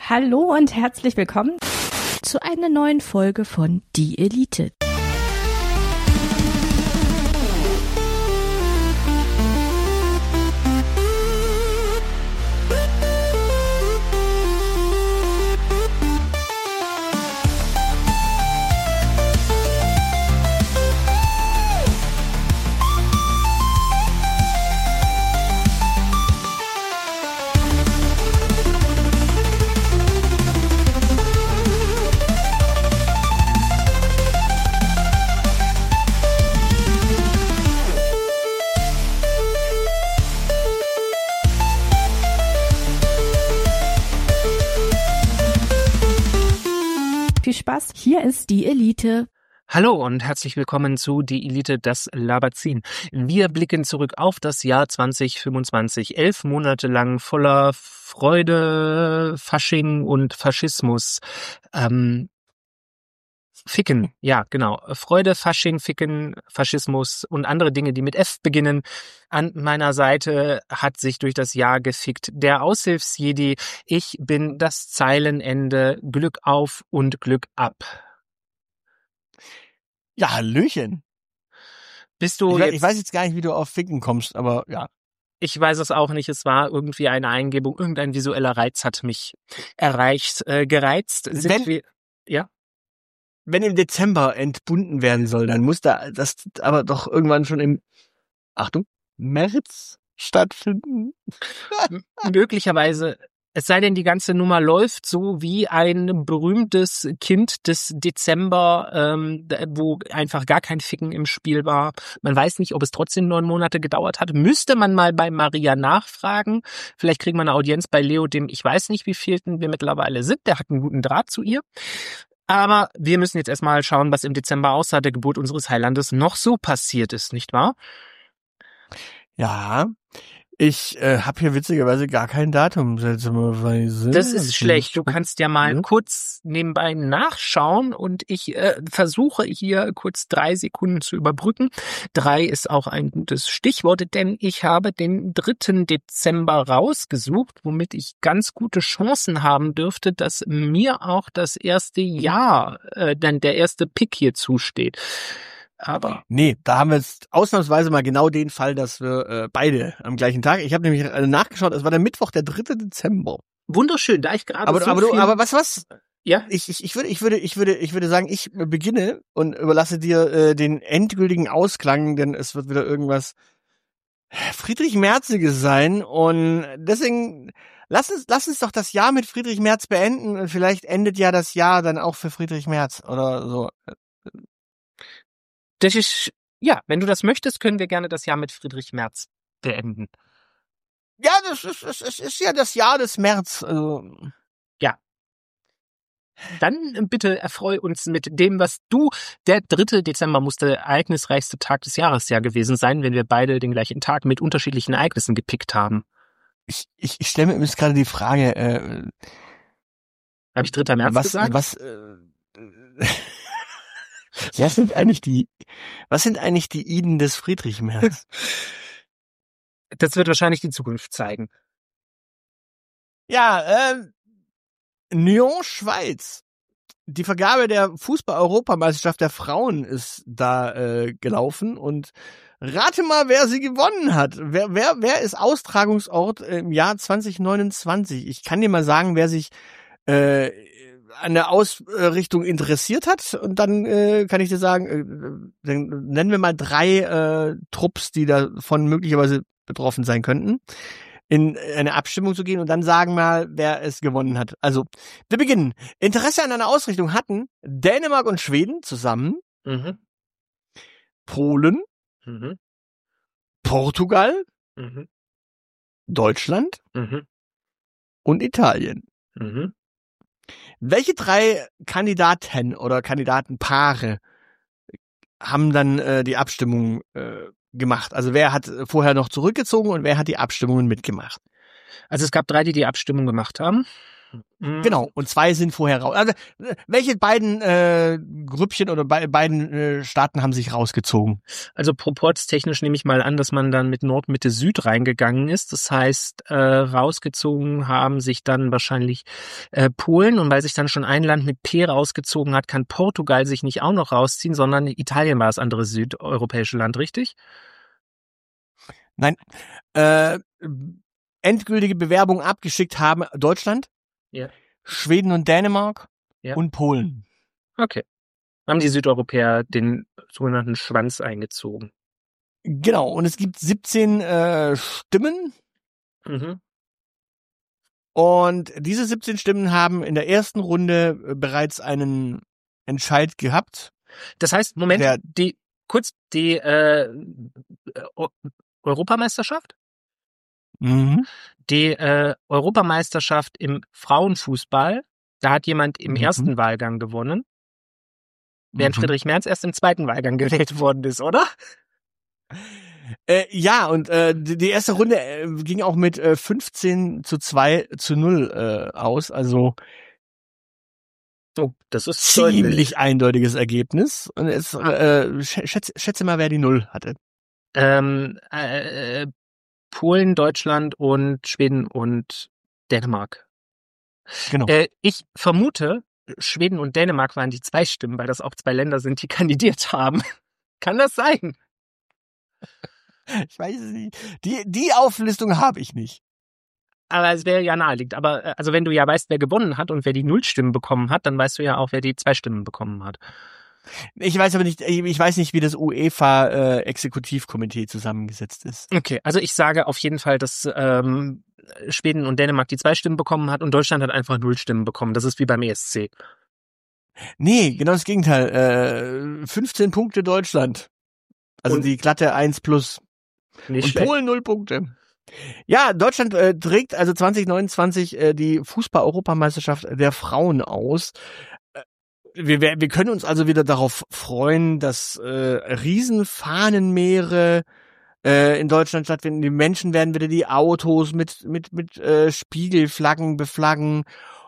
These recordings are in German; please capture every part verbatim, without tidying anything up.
Hallo und herzlich willkommen zu einer neuen Folge von Die Elite. Viel Spaß, hier ist Die Elite. Hallo und herzlich willkommen zu Die Elite, das Labazin. Wir blicken zurück auf das Jahr zwanzig fünfundzwanzig, elf Monate lang voller Freude, Fasching und Faschismus. Ähm, Ficken, ja genau, Freude, Fasching, Ficken, Faschismus und andere Dinge, die mit F beginnen. An meiner Seite hat sich durch das Jahr gefickt der Aushilfsjedi. Ich bin das Zeilenende. Glück auf und Glück ab. Ja, Hallöchen. Bist du Ich, we- jetzt, ich weiß jetzt gar nicht, wie du auf Ficken kommst, aber ja. ich weiß es auch nicht, es war irgendwie eine Eingebung, irgendein visueller Reiz hat mich erreicht, äh, gereizt. Sind Wenn- wir, ja? Wenn im Dezember entbunden werden soll, dann muss da das aber doch irgendwann schon im, Achtung, März stattfinden. M- möglicherweise, es sei denn, die ganze Nummer läuft so wie ein berühmtes Kind des Dezember, ähm, d- wo einfach gar kein Ficken im Spiel war. Man weiß nicht, ob es trotzdem neun Monate gedauert hat. Müsste man mal bei Maria nachfragen. Vielleicht kriegen wir eine Audienz bei Leo, dem ich weiß nicht, wie vielten wir mittlerweile sind. Der hat einen guten Draht zu ihr. Aber wir müssen jetzt erstmal schauen, was im Dezember außer der Geburt unseres Heilandes noch so passiert ist, nicht wahr? Ja, ich äh, habe hier witzigerweise gar kein Datum, seltsamerweise. Das ist schlecht. Du kannst ja mal Ja. kurz nebenbei nachschauen und ich äh, versuche hier kurz drei Sekunden zu überbrücken. Drei ist auch ein gutes Stichwort, denn ich habe den dritten Dezember rausgesucht, womit ich ganz gute Chancen haben dürfte, dass mir auch das erste Jahr, äh, dann der erste Pick hier zusteht. Aber Nee, da haben wir jetzt ausnahmsweise mal genau den Fall, dass wir äh, beide am gleichen Tag, ich habe nämlich äh, nachgeschaut, es war der Mittwoch, der dritte Dezember. wunderschön, da ich gerade Aber, so aber du, viel... aber was, was? ja? Ich, ich, ich würde, ich würde, ich würde, ich würde sagen, ich beginne und überlasse dir äh, den endgültigen Ausklang, denn es wird wieder irgendwas Friedrich Merziges sein und deswegen lass uns, lass uns doch das Jahr mit Friedrich Merz beenden und vielleicht endet ja das Jahr dann auch für Friedrich Merz oder so. Das ist, ja, wenn du das möchtest, können wir gerne das Jahr mit Friedrich Merz beenden. Ja, das ist, es ist, ist ja das Jahr des März. Also. Dann bitte erfreu uns mit dem, was du, der dritte Dezember muss der ereignisreichste Tag des Jahres ja gewesen sein, wenn wir beide den gleichen Tag mit unterschiedlichen Ereignissen gepickt haben. Ich, ich, ich stelle mir jetzt gerade die Frage, äh, Habe ich dritter März was, gesagt? was, äh, was sind eigentlich die, was sind eigentlich die Iden des Friedrich Merz? Das wird wahrscheinlich die Zukunft zeigen. Ja, äh, Nyon, Schweiz. Die Vergabe der Fußball-Europameisterschaft der Frauen ist da äh, gelaufen und rate mal, wer sie gewonnen hat. Wer, wer, wer ist Austragungsort im Jahr zwanzig neunundzwanzig? Ich kann dir mal sagen, wer sich äh, an der Ausrichtung interessiert hat und dann äh, kann ich dir sagen, äh, dann nennen wir mal drei äh, Trupps, die davon möglicherweise betroffen sein könnten, in eine Abstimmung zu gehen und dann sagen mal, wer es gewonnen hat. Also, wir beginnen. Interesse an einer Ausrichtung hatten Dänemark und Schweden zusammen, Mhm. Polen, Mhm. Portugal, Mhm. Deutschland Mhm. und Italien. Mhm. Welche drei Kandidaten oder Kandidatenpaare haben dann äh, die Abstimmung äh, gemacht? Also wer hat vorher noch zurückgezogen und wer hat die Abstimmungen mitgemacht? Also es gab drei, die die Abstimmung gemacht haben. Mhm. Genau, und zwei sind vorher raus. Also, welche beiden äh, Grüppchen oder be beiden äh, Staaten haben sich rausgezogen? Also proportstechnisch nehme ich mal an, dass man dann mit Nord, Mitte, Süd reingegangen ist. Das heißt, äh, rausgezogen haben sich dann wahrscheinlich äh, Polen. Und weil sich dann schon ein Land mit P rausgezogen hat, kann Portugal sich nicht auch noch rausziehen, sondern Italien war das andere südeuropäische Land, richtig? Nein. Äh, endgültige Bewerbung abgeschickt haben Deutschland, Ja. Schweden und Dänemark Ja. und Polen. Okay. Haben die Südeuropäer den sogenannten Schwanz eingezogen. Genau, und es gibt siebzehn äh, Stimmen. Mhm. Und diese siebzehn Stimmen haben in der ersten Runde äh, bereits einen Entscheid gehabt. Das heißt, Moment, Der- die kurz die äh, Eu- Europameisterschaft? Mhm. Die äh, Europameisterschaft im Frauenfußball, da hat jemand im Mhm. ersten Wahlgang gewonnen, während Mhm. Friedrich Merz erst im zweiten Wahlgang gewählt worden ist, oder? Äh, ja, und äh, die, die erste Runde äh, ging auch mit äh, fünfzehn zu zwei zu null äh, aus, also Oh, das ist ziemlich deutlich. eindeutiges Ergebnis. Und jetzt äh, schätze, schätze mal, wer die Null hatte. Ähm, äh, Polen, Deutschland und Schweden und Dänemark. Genau. Äh, ich vermute, Schweden und Dänemark waren die zwei Stimmen, weil das auch zwei Länder sind, die kandidiert haben. Kann das sein? Ich weiß es nicht. Die, die Auflistung habe ich nicht. Aber es wäre ja naheliegend. Aber äh, also wenn du ja weißt, wer gewonnen hat und wer die Null-Stimmen bekommen hat, dann weißt du ja auch, wer die zwei Stimmen bekommen hat. Ich weiß aber nicht, ich weiß nicht, wie das UEFA-Exekutivkomitee zusammengesetzt ist. Okay, also ich sage auf jeden Fall, dass ähm, Schweden und Dänemark die zwei Stimmen bekommen hat und Deutschland hat einfach Null Stimmen bekommen. Das ist wie beim E S C. Nee, genau das Gegenteil. Äh, fünfzehn Punkte Deutschland. Also Und- die glatte eins plus. Nicht Und schlecht. Polen null Punkte. Ja, Deutschland äh, trägt also zwanzig neunundzwanzig äh, die Fußball-Europameisterschaft der Frauen aus. Äh, wir, wir wir können uns also wieder darauf freuen, dass äh, Riesenfahnenmeere äh, in Deutschland stattfinden. Die Menschen werden wieder die Autos mit mit mit äh, Spiegelflaggen beflaggen.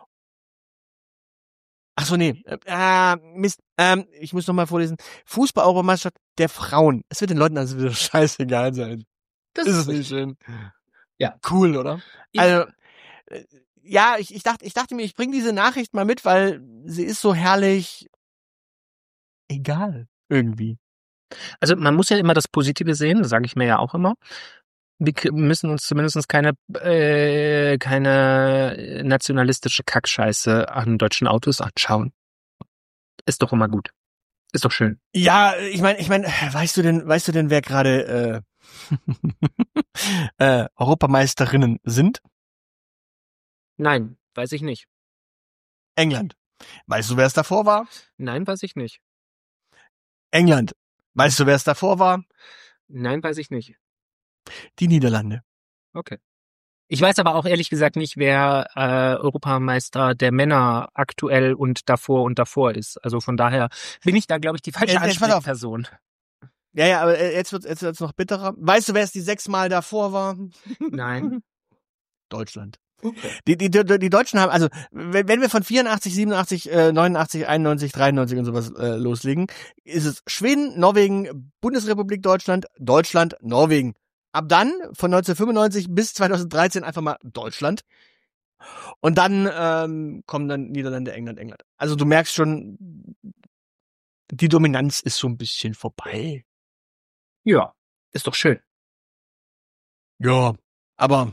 Ach so, nee. Äh, Mist. Ähm, ich muss noch mal vorlesen. Fußball-Europameisterschaft der Frauen. Es wird den Leuten also wieder scheißegal sein. Das Ist ist es nicht richtig. schön? Ja. Cool, oder? Ich- Also, äh, ja, ich, ich dachte, ich dachte mir, ich bringe diese Nachricht mal mit, weil sie ist so herrlich egal. Irgendwie. Also man muss ja immer das Positive sehen, das sage ich mir ja auch immer. Wir k- müssen uns zumindest keine äh, keine nationalistische Kackscheiße an deutschen Autos anschauen. Ist doch immer gut. Ist doch schön. Ja, ich meine, ich meine, weißt du denn, weißt du denn, wer gerade äh, äh, Europameisterinnen sind? Nein, weiß ich nicht. England. Weißt du, wer es davor war? Nein, weiß ich nicht. England. Weißt du, wer es davor war? Nein, weiß ich nicht. Die Niederlande. Okay. Ich weiß aber auch ehrlich gesagt nicht, wer äh, Europameister der Männer aktuell und davor und davor ist. Also von daher bin ich da, glaube ich, die falsche Jetzt- jetzt pass auf. Ansprechperson. Ja, ja, aber äh, jetzt wird jetzt wird's noch bitterer. Weißt du, wer es die sechsmal davor war? Nein. Deutschland. Die, die, die, die Deutschen haben, also wenn, wenn wir von vierundachtzig, siebenundachtzig, äh, neunundachtzig, einundneunzig, dreiundneunzig und sowas äh, loslegen, ist es Schweden, Norwegen, Bundesrepublik Deutschland, Deutschland, Norwegen. Ab dann, von neunzehnhundertfünfundneunzig bis zweitausenddreizehn einfach mal Deutschland. Und dann ähm, kommen dann Niederlande, England, England. Also du merkst schon, die Dominanz ist so ein bisschen vorbei. Ja, ist doch schön. Ja, aber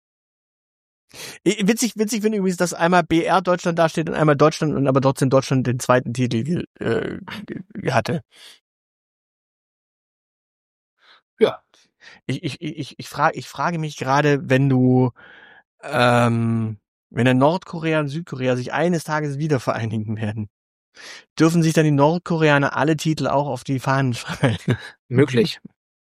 I- witzig, witzig finde ich übrigens, dass einmal B R Deutschland dasteht und einmal Deutschland und aber trotzdem Deutschland den zweiten Titel ge- äh, ge- hatte. Ja. Ich, ich, ich, ich, frage, ich frage mich gerade, wenn du, ähm, wenn dann Nordkorea und Südkorea sich eines Tages wieder vereinigen werden, dürfen sich dann die Nordkoreaner alle Titel auch auf die Fahnen schreiben? Möglich.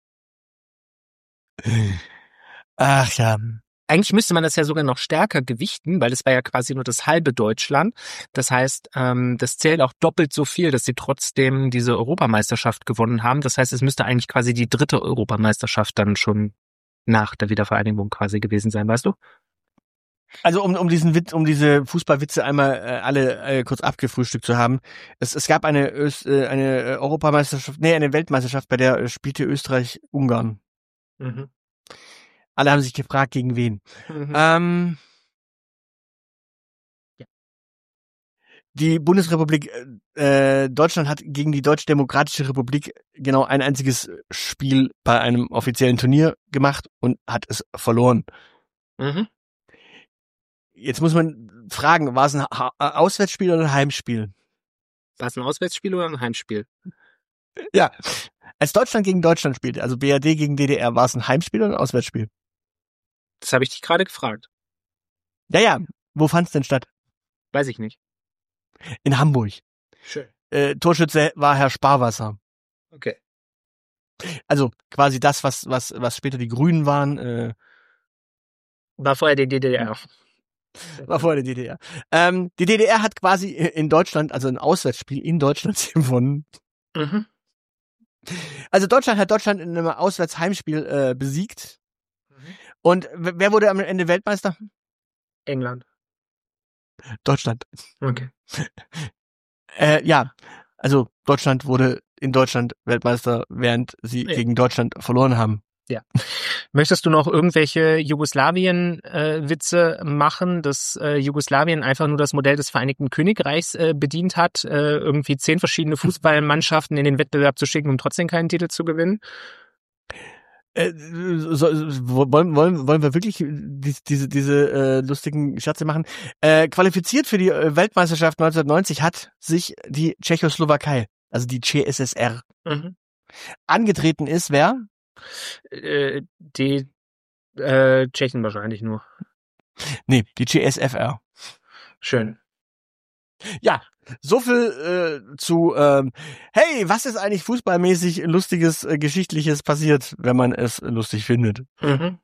Ach ja. Eigentlich müsste man das ja sogar noch stärker gewichten, weil es war ja quasi nur das halbe Deutschland. Das heißt, ähm, das zählt auch doppelt so viel, dass sie trotzdem diese Europameisterschaft gewonnen haben. Das heißt, es müsste eigentlich quasi die dritte Europameisterschaft dann schon nach der Wiedervereinigung quasi gewesen sein, weißt du? Also um um diesen Witz, um diese Fußballwitze einmal äh, alle äh, kurz abgefrühstückt zu haben. Es es gab eine Öst, äh, eine äh, Europameisterschaft, nee, eine Weltmeisterschaft, bei der äh, spielte Österreich Ungarn. Mhm. Alle haben sich gefragt, gegen wen. Mhm. Ähm, Ja. Die Bundesrepublik äh, Deutschland hat gegen die Deutsche Demokratische Republik genau ein einziges Spiel bei einem offiziellen Turnier gemacht und hat es verloren. Mhm. Jetzt muss man fragen, war es ein ha- Auswärtsspiel oder ein Heimspiel? War es ein Auswärtsspiel oder ein Heimspiel? Ja. Als Deutschland gegen Deutschland spielte, also B R D gegen D D R, war es ein Heimspiel oder ein Auswärtsspiel? Das habe ich dich gerade gefragt. Ja, ja. Wo fand's denn statt? Weiß ich nicht. In Hamburg. Schön. Äh, Torschütze war Herr Sparwasser. Okay. Also quasi das, was was was später die Grünen waren, äh, War vorher die D D R. war vorher die D D R. Ähm, die D D R hat quasi in Deutschland, also ein Auswärtsspiel in Deutschland gewonnen. Mhm. Also Deutschland hat Deutschland in einem Auswärtsheimspiel äh, besiegt. Und w- wer wurde am Ende Weltmeister? England. Deutschland. Okay. Äh, ja, also Deutschland wurde in Deutschland Weltmeister, während sie Ja. gegen Deutschland verloren haben. Möchtest du noch irgendwelche Jugoslawien-Witze machen, dass äh, Jugoslawien einfach nur das Modell des Vereinigten Königreichs äh, bedient hat, äh, irgendwie zehn verschiedene Fußballmannschaften in den Wettbewerb zu schicken, um trotzdem keinen Titel zu gewinnen? Äh, so, so, wollen, wollen, wollen wir wirklich die, diese, diese äh, lustigen Scherze machen? Äh, qualifiziert für die äh, Weltmeisterschaft neunzehnhundertneunzig hat sich die Tschechoslowakei, also die C S S R. Mhm. Angetreten ist wer? Äh, die äh, Tschechen wahrscheinlich nur. Nee, die C S F R. Schön. Ja, so viel äh, zu, ähm, hey, was ist eigentlich fußballmäßig lustiges, äh, geschichtliches passiert, wenn man es lustig findet? Mhm.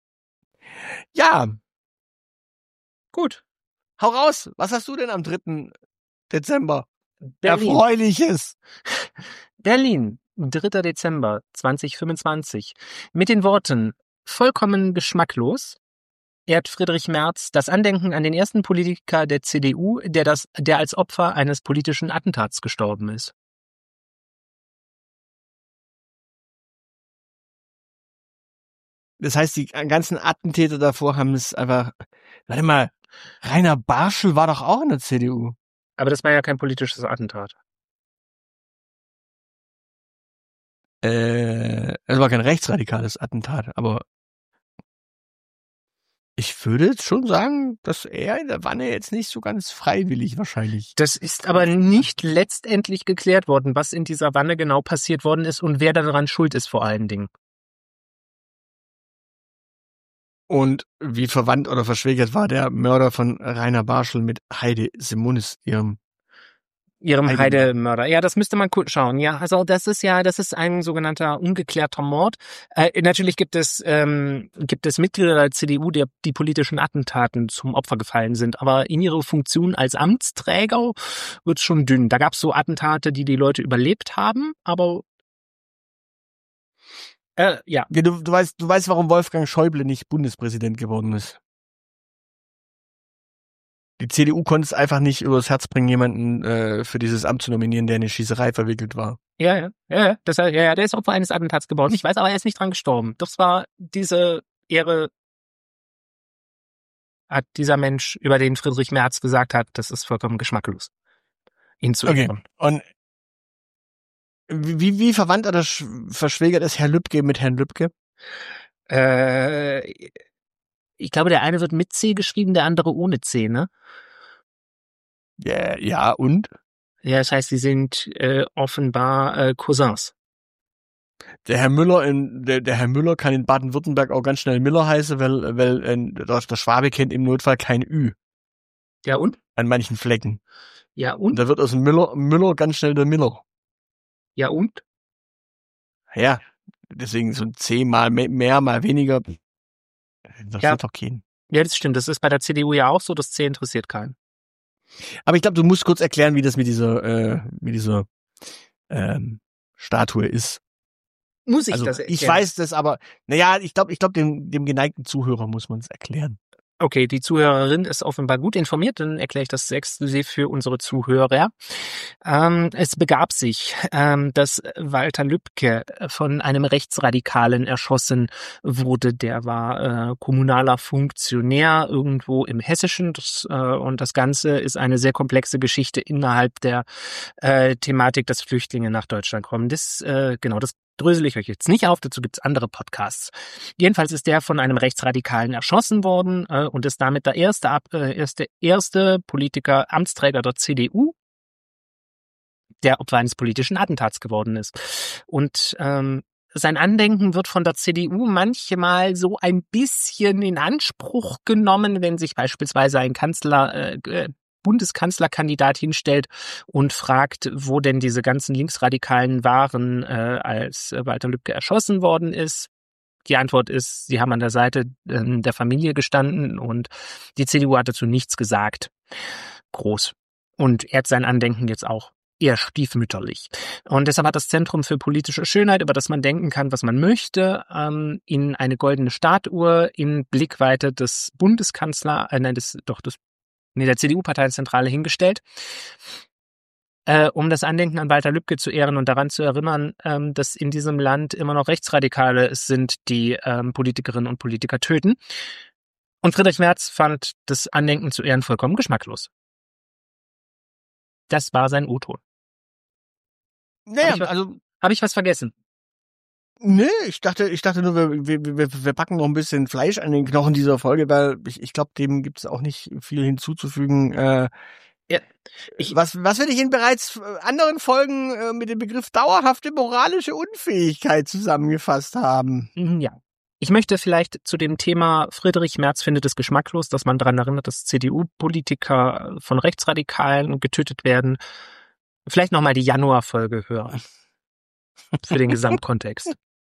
Ja, Gut. hau raus. Was hast du denn am dritten Dezember? Berlin. Erfreuliches. Berlin, dritter Dezember zweitausendfünfundzwanzig. Mit den Worten vollkommen geschmacklos ehrt Friedrich Merz das Andenken an den ersten Politiker der C D U, der das, der als Opfer eines politischen Attentats gestorben ist. Das heißt, die ganzen Attentäter davor haben es einfach, warte mal, Rainer Barschel war doch auch in der C D U. Aber das war ja kein politisches Attentat. Äh, es war kein rechtsradikales Attentat, aber ich würde jetzt schon sagen, dass er in der Wanne jetzt nicht so ganz freiwillig wahrscheinlich. Das ist aber nicht letztendlich geklärt worden, was in dieser Wanne genau passiert worden ist und wer daran schuld ist vor allen Dingen. Und wie verwandt oder verschwägert war der Mörder von Rainer Barschel mit Heide Simonis, ihrem Ihrem Heide- Heidemörder. Ja, das müsste man kurz schauen. Ja, also das ist ja, das ist ein sogenannter ungeklärter Mord. Äh, natürlich gibt es ähm, gibt es Mitglieder der C D U, die die politischen Attentaten zum Opfer gefallen sind, aber in ihrer Funktion als Amtsträger wird's schon dünn. Da gab's so Attentate, die die Leute überlebt haben, aber äh, ja. Ja, du, du weißt, du weißt, warum Wolfgang Schäuble nicht Bundespräsident geworden ist. Die C D U konnte es einfach nicht übers Herz bringen, jemanden äh, für dieses Amt zu nominieren, der in eine Schießerei verwickelt war. Ja, ja, ja, das, ja, ja, der ist Opfer eines Attentats geworden. Ich weiß, aber er ist nicht dran gestorben. Das war diese Ehre, hat dieser Mensch, über den Friedrich Merz gesagt hat, das ist vollkommen geschmacklos, ihn zu Okay. ehren. Und wie, wie verwandt oder sch- verschwägert ist Herr Lübcke mit Herrn Lübcke? Äh, ich glaube, der eine wird mit C geschrieben, der andere ohne C, ne? Ja, ja, und? Ja, das heißt, sie sind äh, offenbar äh, Cousins. Der Herr Müller in der, der Herr Müller kann in Baden-Württemberg auch ganz schnell Müller heißen, weil weil äh, der, der Schwabe kennt im Notfall kein Ü Ja, und? an manchen Flecken. Ja, Und und? da wird aus dem Müller Müller ganz schnell der Miller. Ja, und? Ja, deswegen so ein C mal me- mehr, mal weniger. Das Ja. wird doch gehen. Ja, das stimmt. Das ist bei der C D U ja auch so. Das C interessiert keinen. Aber ich glaube, du musst kurz erklären, wie das mit dieser äh, mit dieser ähm, Statue ist. Muss ich Also das ich erklären? weiß das, aber naja, ich glaube, ich glaube dem dem geneigten Zuhörer muss man es erklären. Okay, die Zuhörerin ist offenbar gut informiert, dann erkläre ich das exklusiv für unsere Zuhörer. Ähm, es begab sich, ähm, dass Walter Lübcke von einem Rechtsradikalen erschossen wurde. Der war äh, kommunaler Funktionär irgendwo im Hessischen das, äh, und das Ganze ist eine sehr komplexe Geschichte innerhalb der äh, Thematik, dass Flüchtlinge nach Deutschland kommen. Das, äh, genau, das drösel ich euch jetzt nicht auf, dazu gibt's andere Podcasts. Jedenfalls ist der von einem Rechtsradikalen erschossen worden äh, und ist damit der erste, Ab äh, erste, erste Politiker, Amtsträger der C D U, der Opfer eines politischen Attentats geworden ist. Und ähm, sein Andenken wird von der C D U manchmal so ein bisschen in Anspruch genommen, wenn sich beispielsweise ein Kanzler äh, Bundeskanzlerkandidat hinstellt und fragt, wo denn diese ganzen Linksradikalen waren, äh, als Walter Lübcke erschossen worden ist. Die Antwort ist, sie haben an der Seite äh, der Familie gestanden und die C D U hat dazu nichts gesagt. Groß. Und ehrt sein Andenken jetzt auch eher stiefmütterlich. Und deshalb hat das Zentrum für politische Schönheit, über das man denken kann, was man möchte, ähm, in eine goldene Statue in Blickweite des Bundeskanzler, äh, nein, des, doch des Nee, der C D U-Parteizentrale hingestellt, äh, um das Andenken an Walter Lübcke zu ehren und daran zu erinnern, ähm, dass in diesem Land immer noch Rechtsradikale sind, die ähm, Politikerinnen und Politiker töten. Und Friedrich Merz fand das Andenken zu Ehren vollkommen geschmacklos. Das war sein O-Ton. Naja, Hab ich, also habe ich was vergessen? Nee, ich dachte, ich dachte nur, wir, wir, wir, wir packen noch ein bisschen Fleisch an den Knochen dieser Folge, weil ich, ich glaube, dem gibt es auch nicht viel hinzuzufügen. Äh, ja, ich, was, was wir dich in bereits anderen Folgen äh, mit dem Begriff dauerhafte moralische Unfähigkeit zusammengefasst haben. Ja. Ich möchte vielleicht zu dem Thema Friedrich Merz findet es geschmacklos, dass man daran erinnert, dass C D U-Politiker von Rechtsradikalen getötet werden. Vielleicht nochmal die Januarfolge hören. Für den Gesamtkontext.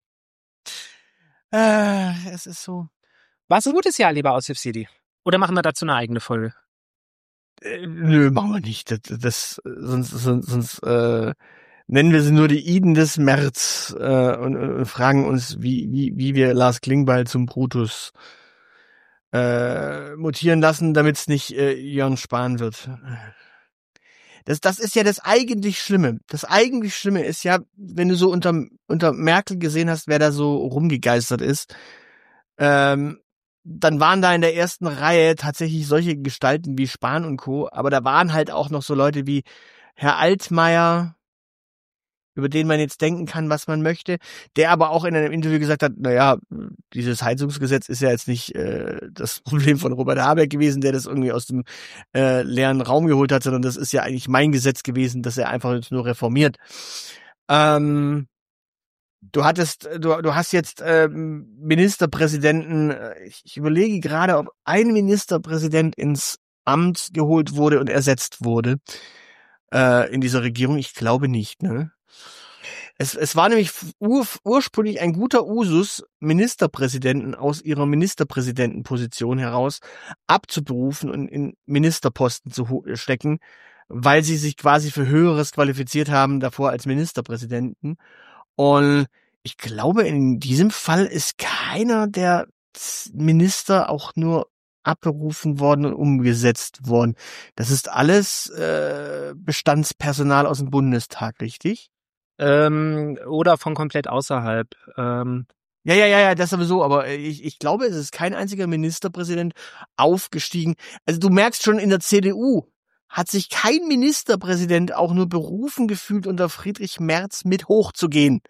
Äh, es ist so. War es ein gutes Jahr, lieber Aussif Sidi? Oder machen wir dazu eine eigene Folge? Äh, nö, machen wir nicht. Das, das sonst, sonst, sonst äh, nennen wir sie nur die Iden des März äh, und, und fragen uns, wie, wie, wie wir Lars Klingbeil zum Brutus äh, mutieren lassen, damit es nicht äh, Jörn Spahn wird. Das, das ist ja das eigentlich Schlimme. Das eigentlich Schlimme ist ja, wenn du so unter, unter Merkel gesehen hast, wer da so rumgegeistert ist, ähm, dann waren da in der ersten Reihe tatsächlich solche Gestalten wie Spahn und Co., aber da waren halt auch noch so Leute wie Herr Altmaier, über den man jetzt denken kann, was man möchte, der aber auch in einem Interview gesagt hat, naja, dieses Heizungsgesetz ist ja jetzt nicht äh, das Problem von Robert Habeck gewesen, der das irgendwie aus dem äh, leeren Raum geholt hat, sondern das ist ja eigentlich mein Gesetz gewesen, das er einfach jetzt nur reformiert. Ähm, du hattest, du, du hast jetzt ähm, Ministerpräsidenten, ich, ich überlege gerade, ob ein Ministerpräsident ins Amt geholt wurde und ersetzt wurde äh, in dieser Regierung. Ich glaube nicht, ne? Es, es war nämlich ur, ursprünglich ein guter Usus, Ministerpräsidenten aus ihrer Ministerpräsidentenposition heraus abzuberufen und in Ministerposten zu stecken, weil sie sich quasi für Höheres qualifiziert haben davor als Ministerpräsidenten. Und ich glaube, in diesem Fall ist keiner der Minister auch nur abberufen worden und umgesetzt worden. Das ist alles äh, Bestandspersonal aus dem Bundestag, richtig? Ähm, oder von komplett außerhalb. Ähm. Ja, ja, ja, ja, das sowieso, aber ich, ich glaube, es ist kein einziger Ministerpräsident aufgestiegen. Also du merkst schon, in der C D U hat sich kein Ministerpräsident auch nur berufen gefühlt, unter Friedrich Merz mit hochzugehen.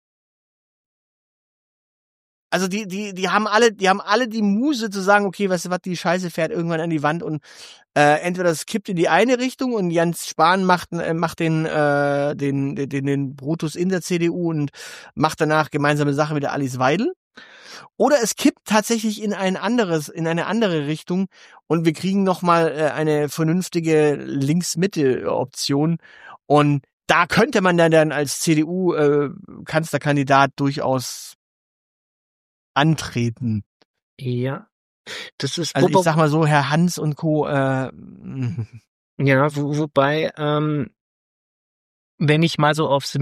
Also die, die, die haben alle, die haben alle die Muse zu sagen, okay, weißt du was, die Scheiße fährt irgendwann an die Wand und äh, entweder es kippt in die eine Richtung und Jens Spahn macht, äh, macht den, äh, den, den, den Brutus in der C D U und macht danach gemeinsame Sache mit der Alice Weidel. Oder es kippt tatsächlich in ein anderes, in eine andere Richtung und wir kriegen nochmal äh, eine vernünftige Links-Mitte-Option und da könnte man dann, dann als C D U-Kanzlerkandidat äh, durchaus antreten. Ja, das ist... Also ich sag mal so, Herr Hans und Co. Äh, ja, wo, wobei, ähm, wenn ich mal so aufs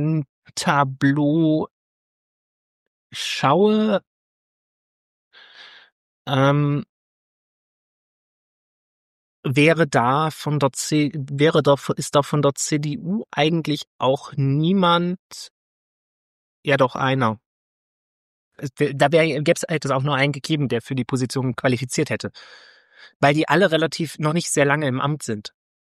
Ministerpräsidententableau schaue, ähm, wäre da von der C, wäre da, ist da von der C D U eigentlich auch niemand, ja doch einer. Da wäre, gäbe es, hätte es auch nur einen gegeben, der für die Position qualifiziert hätte. Weil die alle relativ noch nicht sehr lange im Amt sind.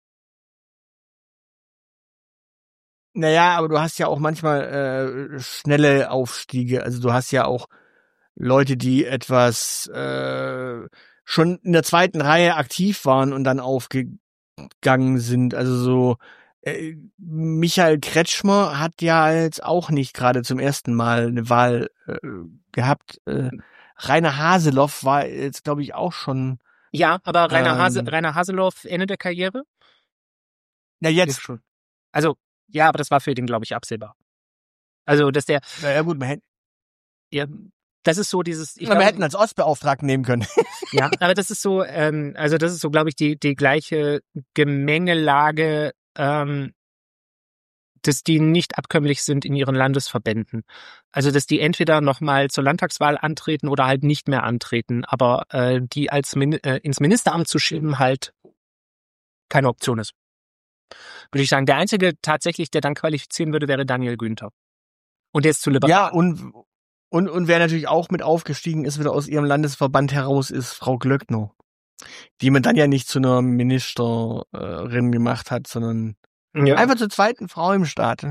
Naja, aber du hast ja auch manchmal äh, schnelle Aufstiege. Also du hast ja auch Leute, die etwas äh, schon in der zweiten Reihe aktiv waren und dann aufgegangen sind. Also so äh, Michael Kretschmer hat ja jetzt auch nicht gerade zum ersten Mal eine Wahl äh, gehabt. Äh, Rainer Haseloff war jetzt, glaube ich, auch schon. Ja, aber Rainer, ähm, Hase, Rainer Haseloff Ende der Karriere? Na jetzt schon. Also, ja, aber das war für den, glaube ich, absehbar. Also, dass der. Naja gut, man hätte. Ja, das ist so dieses. Ich Na, wir glaub, hätten als Ostbeauftragten nehmen können. Ja, aber das ist so, ähm, also das ist so, glaube ich, die die gleiche Gemengelage, ähm, dass die nicht abkömmlich sind in ihren Landesverbänden. Also dass die entweder nochmal zur Landtagswahl antreten oder halt nicht mehr antreten, aber äh, die als Min äh, ins Ministeramt zu schieben halt keine Option ist. Würde ich sagen, der einzige tatsächlich, der dann qualifizieren würde, wäre Daniel Günther. Und der ist zu liberal. Ja, und, und, und wer natürlich auch mit aufgestiegen ist, wieder aus ihrem Landesverband heraus, ist Frau Glöckner. Die man dann ja nicht zu einer Ministerin gemacht hat, sondern Ja. einfach zur zweiten Frau im Staat.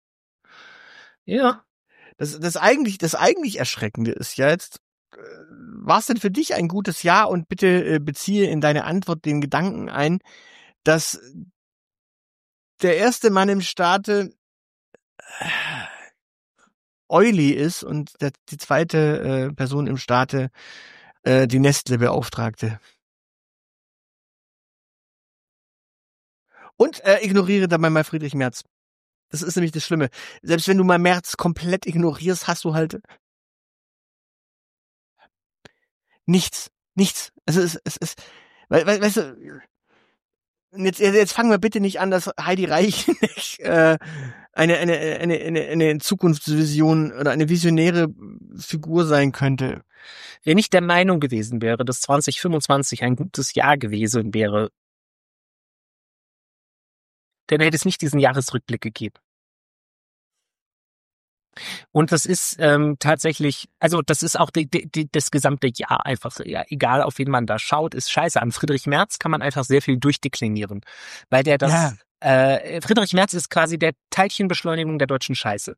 Ja. Das, das eigentlich, das eigentlich Erschreckende ist ja jetzt, war es denn für dich ein gutes Jahr? Und bitte beziehe in deine Antwort den Gedanken ein, dass der erste Mann im Staate Euli ist und der, die zweite äh, Person im Staate äh, die Nestle-Beauftragte. Und äh, ignoriere dabei mal Friedrich Merz. Das ist nämlich das Schlimme. Selbst wenn du mal Merz komplett ignorierst, hast du halt nichts. Nichts. Also es ist, es ist, we, we, weißt du, jetzt, jetzt fangen wir bitte nicht an, dass Heidi Reich äh, eine, eine, eine, eine, eine Zukunftsvision oder eine visionäre Figur sein könnte. Wenn ich der Meinung gewesen wäre, dass zwanzig fünfundzwanzig ein gutes Jahr gewesen wäre, dann hätte es nicht diesen Jahresrückblick gegeben. Und das ist ähm, tatsächlich, also das ist auch die, die, das gesamte Jahr einfach, ja, egal auf wen man da schaut, ist scheiße. An Friedrich Merz kann man einfach sehr viel durchdeklinieren, weil der das, Ja. äh, Friedrich Merz ist quasi der Teilchenbeschleunigung der deutschen Scheiße.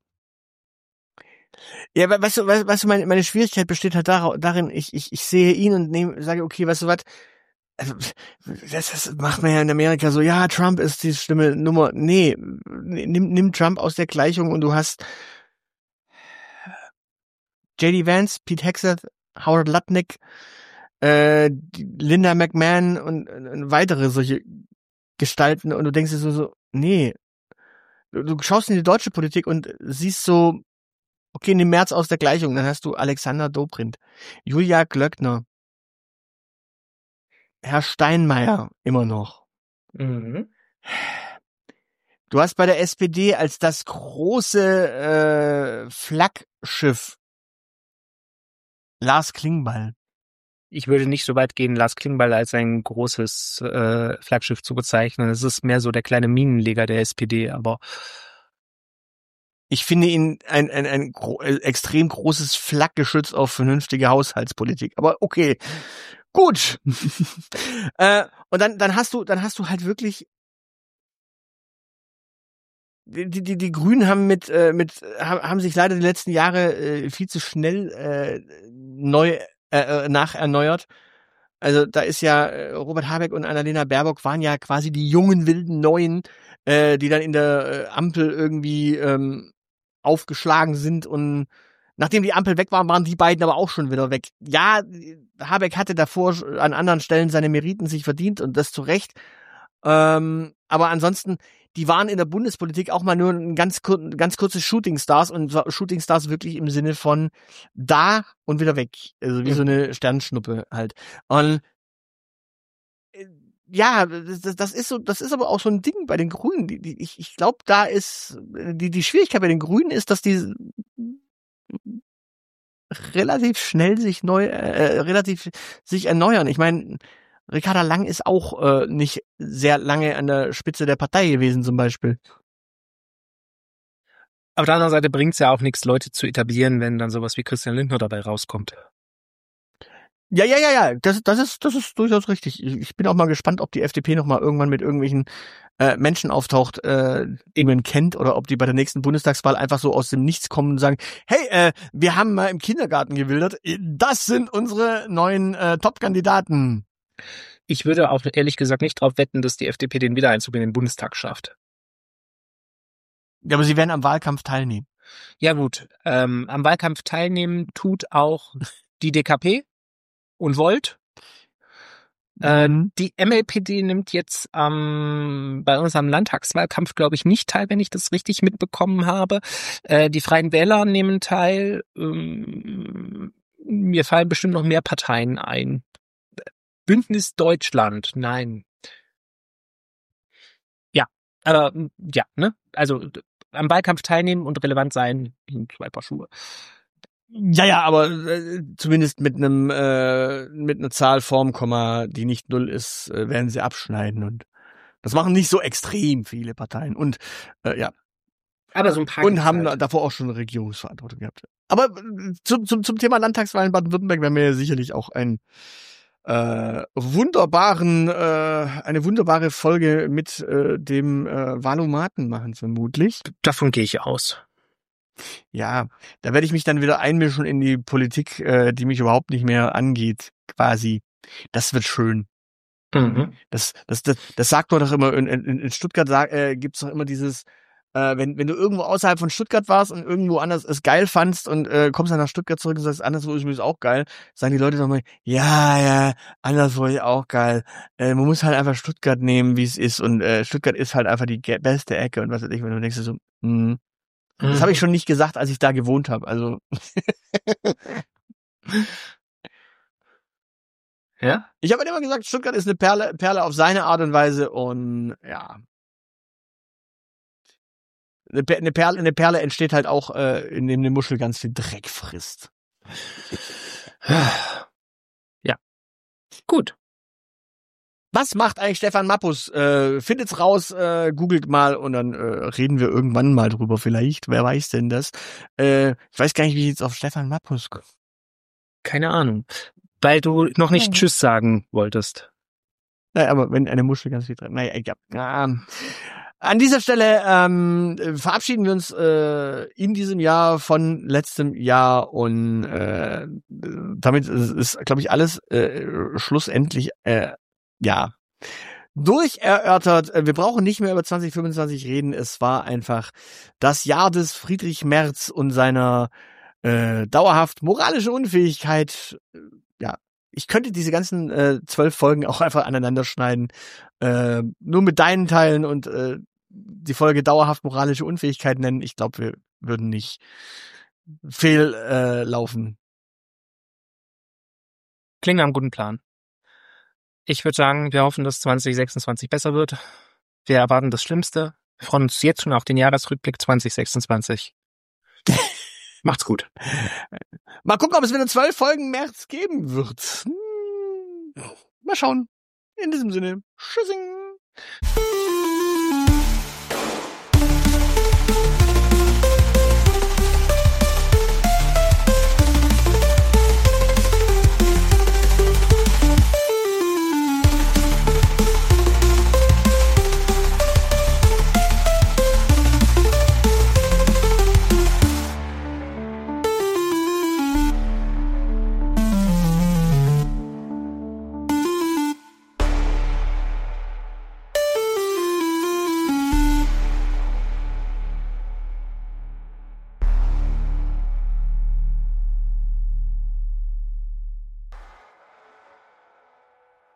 Ja, weißt du, weißt, weißt du, meine, meine Schwierigkeit besteht halt darin, ich, ich, ich sehe ihn und nehme, sage, okay, weißt du was, also, das, das macht man ja in Amerika so, ja, Trump ist die schlimme Nummer. Nee, nimm, nimm Trump aus der Gleichung und du hast J D Vance, Pete Hegseth, Howard Lutnick, äh, Linda McMahon und, und weitere solche Gestalten und du denkst dir so, so nee, du, du schaust in die deutsche Politik und siehst so, okay, nimm Merz aus der Gleichung, dann hast du Alexander Dobrindt, Julia Glöckner, Herr Steinmeier immer noch. Mhm. Du hast bei der S P D als das große äh, Flaggschiff Lars Klingbeil. Ich würde nicht so weit gehen, Lars Klingbeil als ein großes äh, Flaggschiff zu bezeichnen. Es ist mehr so der kleine Minenleger der S P D, aber ich finde ihn ein, ein, ein gro- extrem großes Flakgeschütz auf vernünftige Haushaltspolitik. Aber okay, gut. äh, und dann, dann hast du, dann hast du halt wirklich die, die, die Grünen haben mit, äh, mit, haben sich leider die letzten Jahre äh, viel zu schnell äh, neu äh, nacherneuert. Also da ist ja äh, Robert Habeck und Annalena Baerbock waren ja quasi die jungen wilden Neuen, äh, die dann in der äh, Ampel irgendwie ähm, aufgeschlagen sind und nachdem die Ampel weg war, waren die beiden aber auch schon wieder weg. Ja, Habeck hatte davor an anderen Stellen seine Meriten sich verdient und das zu Recht. Ähm, aber ansonsten, die waren in der Bundespolitik auch mal nur ein ganz, kur- ganz kurzes Shooting Stars und Shooting Stars wirklich im Sinne von da und wieder weg. Also wie Mhm. so eine Sternschnuppe halt. Und äh, ja, das, das ist so, das ist aber auch so ein Ding bei den Grünen. Die, die, ich ich glaube, da ist die die Schwierigkeit bei den Grünen ist, dass die relativ schnell sich neu, äh, relativ sich erneuern. Ich meine, Ricarda Lang ist auch äh, nicht sehr lange an der Spitze der Partei gewesen zum Beispiel. Auf der anderen Seite bringt's ja auch nichts, Leute zu etablieren, wenn dann sowas wie Christian Lindner dabei rauskommt. Ja, ja, ja, ja, das, das ist, das ist durchaus richtig. Ich, ich bin auch mal gespannt, ob die F D P noch mal irgendwann mit irgendwelchen äh, Menschen auftaucht, äh, die man kennt, oder ob die bei der nächsten Bundestagswahl einfach so aus dem Nichts kommen und sagen, hey, äh, wir haben mal im Kindergarten gewildert, das sind unsere neuen äh, Top-Kandidaten. Ich würde auch ehrlich gesagt nicht drauf wetten, dass die F D P den Wiedereinzug in den Bundestag schafft. Ja, aber sie werden am Wahlkampf teilnehmen. Ja gut, ähm, am Wahlkampf teilnehmen tut auch die D K P und Volt. Äh, die M L P D nimmt jetzt ähm, bei unserem Landtagswahlkampf, glaube ich, nicht teil, wenn ich das richtig mitbekommen habe. Äh, die Freien Wähler nehmen teil. Ähm, mir fallen bestimmt noch mehr Parteien ein. Bündnis Deutschland, nein. Ja, aber ja, ne? Also am Wahlkampf teilnehmen und relevant sein, sind zwei Paar Schuhe. Ja, ja, aber äh, zumindest mit einem äh, mit einer Zahl vorm Komma, die nicht null ist, äh, werden sie abschneiden, und das machen nicht so extrem viele Parteien, und äh, ja. Aber so ein paar und haben halt. davor auch schon eine Regierungsverantwortung gehabt. Aber äh, zum zum zum Thema Landtagswahlen in Baden-Württemberg werden wir ja sicherlich auch ein äh, wunderbaren äh, eine wunderbare Folge mit äh, dem äh, Wahlomaten machen, vermutlich. Davon gehe ich aus. Ja, da werde ich mich dann wieder einmischen in die Politik, äh, die mich überhaupt nicht mehr angeht, quasi. Das wird schön. Mhm. Das, das, das, das sagt man doch immer, in, in, in Stuttgart sag, äh, gibt's doch immer dieses, äh, wenn, wenn du irgendwo außerhalb von Stuttgart warst und irgendwo anders es geil fandst und äh, kommst dann nach Stuttgart zurück und sagst, anderswo ist mir auch geil, sagen die Leute doch mal, ja, ja, anderswo ist auch geil. Äh, man muss halt einfach Stuttgart nehmen, wie es ist, und äh, Stuttgart ist halt einfach die beste Ecke und was weiß ich, wenn du denkst so, mh. Das habe ich schon nicht gesagt, als ich da gewohnt habe. Also ja. Ich habe immer gesagt, Stuttgart ist eine Perle, Perle auf seine Art und Weise, und ja, eine Perle, eine Perle entsteht halt auch, äh, indem eine Muschel ganz viel Dreck frisst. Ja, gut. Was macht eigentlich Stefan Mappus? Äh, findet's raus, äh, googelt mal, und dann äh, reden wir irgendwann mal drüber vielleicht. Wer weiß denn das? Äh, ich weiß gar nicht, wie ich jetzt auf Stefan Mappus komme. Keine Ahnung. Weil du noch nicht ja. Tschüss sagen wolltest. Naja, aber wenn eine Muschel ganz viel drin. Naja, ja. ja. An dieser Stelle ähm, verabschieden wir uns äh, in diesem Jahr von letztem Jahr, und äh, damit ist, glaube ich, alles äh, schlussendlich äh, ja, durcherörtert. Wir brauchen nicht mehr über zwanzig fünfundzwanzig reden. Es war einfach das Jahr des Friedrich Merz und seiner äh, dauerhaft moralischen Unfähigkeit. Ja, ich könnte diese ganzen äh, zwölf Folgen auch einfach aneinander schneiden. Äh, nur mit deinen Teilen und äh, die Folge dauerhaft moralische Unfähigkeit nennen. Ich glaube, wir würden nicht fehl äh, laufen. Klingt nach einem guten Plan. Ich würde sagen, wir hoffen, dass zwanzig sechsundzwanzig besser wird. Wir erwarten das Schlimmste. Wir freuen uns jetzt schon auf den Jahresrückblick zwanzig sechsundzwanzig. Macht's gut. Mal gucken, ob es wieder zwölf Folgen März geben wird. Hm. Mal schauen. In diesem Sinne. Tschüssing.